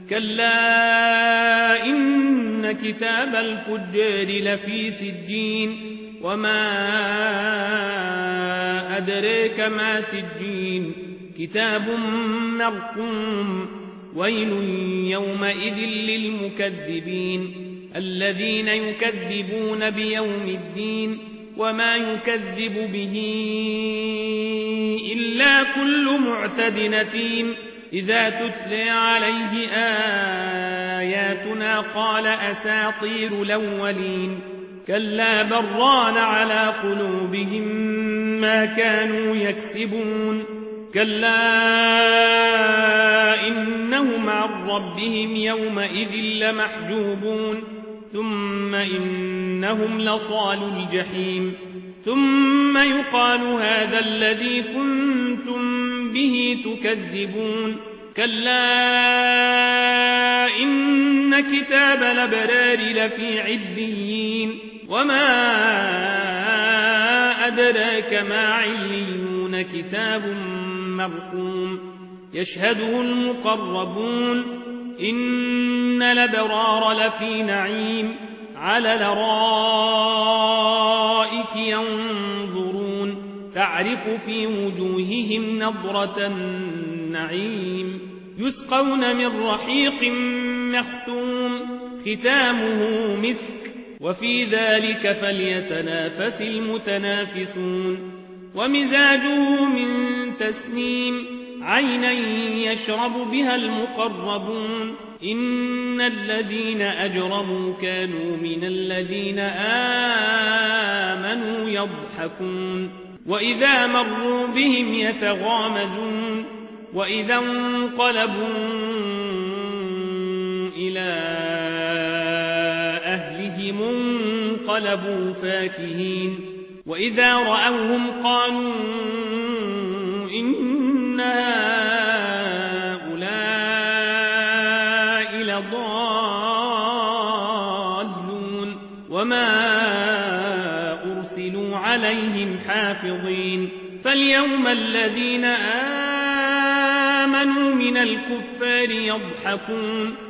كلا إن كتاب الفجار لفي سجين وما أدريك ما سجين كتاب مرقوم ويل يومئذ للمكذبين الذين يكذبون بيوم الدين وما يكذب به إلا كل معتد نثيم إذا تتلى عليه آياتنا قال أساطير الأولين كلا بران على قلوبهم ما كانوا يكسبون كلا إنهم عن ربهم يومئذ لمحجوبون ثم إنهم لصال الجحيم ثم يقال هذا الذي كنتم به تكذبون كلا إن كتاب الأبرار لفي عليين وما أدراك ما عليون كتاب مرقوم يشهده المقربون إن الأبرار لفي نعيم على الأرائك ينظرون تعرف في وجوههم نضرة النعيم يسقون من رحيق مختوم ختامه مسك وفي ذلك فليتنافس المتنافسون ومزاجه من تسنيم عينا يشرب بها المقربون إن الذين أجرموا كانوا من الذين آمنوا يضحكون وإذا مروا بهم يتغامزون وإذا انقلبوا إلى أهلهم انقلبوا فاكهين وإذا رأوهم قالوا إن هؤلاء لضالون وما أرسلوا عليهم حافظين فاليوم الذين آمنوا من الكفار يضحكون